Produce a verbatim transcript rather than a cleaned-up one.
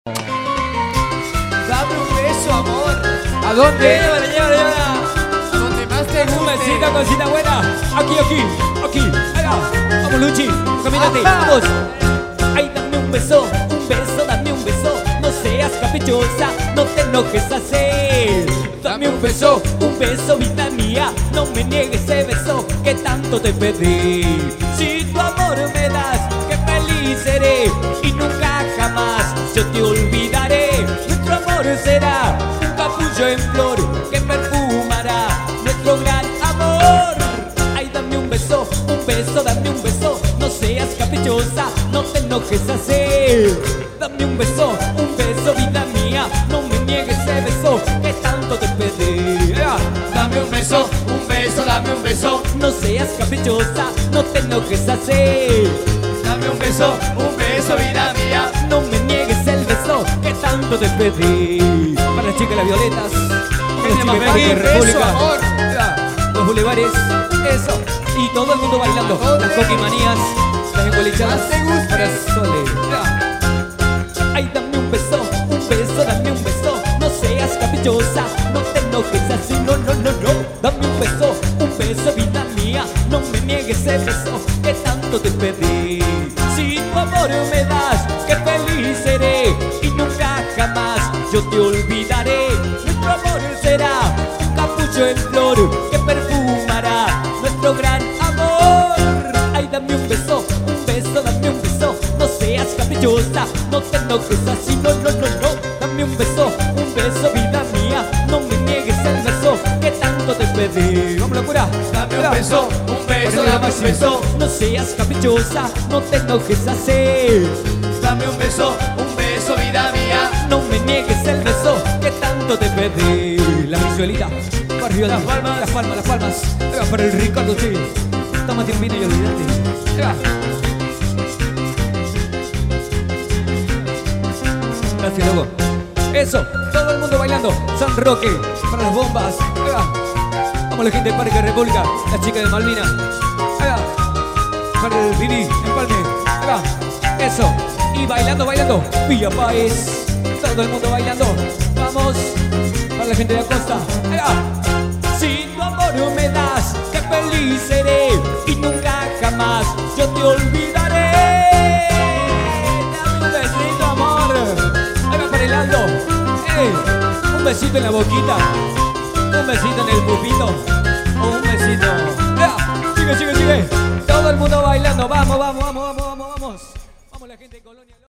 Dame un beso, amor. ¿A dónde? Llévala, llévala, llévala. A donde más te guste. Un besito, cosita buena. Aquí, aquí, aquí. Allá. Vamos, Luchi. Camínate. Ajá. Vamos. Ay, dame un beso, un beso, dame un beso. No seas caprichosa, no te enojes así. Dame un beso, un beso, vida mía. No me niegues ese beso que tanto te pedí. Si tu amor me das, qué feliz seré. Y nunca jamás yo te olvidaré. Nuestro amor será un capullo en flor que perfumará nuestro gran amor. Ay, dame un beso, un beso, dame un beso. No seas caprichosa, no te enojes así. Dame un beso, un beso, vida mía. No me niegues ese beso que tanto te pedí. Dame un beso, un beso, dame un beso. No seas caprichosa, no te enojes así. Dame un beso, un beso, vida mía. No me niegues el beso que tanto te pedí. Para las chicas de las violetas, para las chicas de Parque República, amor. los bulevares, eso. Y todo el mundo bailando. ¿A dónde? Las coquimanías, las engolichadas. Más te guste. Para Sole. Ay, dame un beso, un beso, dame un beso. No seas caprichosa, no te enojes así, no, no, no, no. Dame un beso, un beso, vida mía. No me niegues el beso que tanto te pedí. Si tu amor me das, qué feliz seré. Y nunca jamás yo te olvidaré. Nuestro amor será un capullo en flor que perfumará nuestro gran amor. Ay, dame un beso, un beso, dame un beso. No seas caprichosa, no te enojes así, no, no, no, no. Dame un beso, un beso, vida mía. No me niegues el beso que tanto te pedí. Vamos, locura. Dame un beso, un beso, dame un beso. No seas caprichosa, no te enojes así. Dame un beso, un beso, vida mía. No me niegues el beso que tanto te pedí. La visualita, barrio Las Palmas. las palmas, las palmas. Venga, para el Ricardo, sí. Tómate un vino y olvídate. Venga. Gracias, loco. Eso, todo el mundo bailando. San Roque, para las bombas. Venga. Vamos la gente de Parque República, la chica de Malvina. Venga. Para el Vivi, Empalme. Venga. Eso. Y bailando, bailando. Villa Páez. Todo el mundo bailando. Vamos. Para la gente de la costa. Venga. Si tu amor me das, qué feliz seré. Y nunca jamás yo te olvidaré. Dame un besito, amor. Venga, para el Aldo. Ey, un besito en la boquita. Un besito en el pupito. Un besito. Venga, sigue, sigue, sigue. Todo el mundo bailando. Vamos, vamos, vamos, vamos, vamos, vamos. Vamos la gente de Colonia.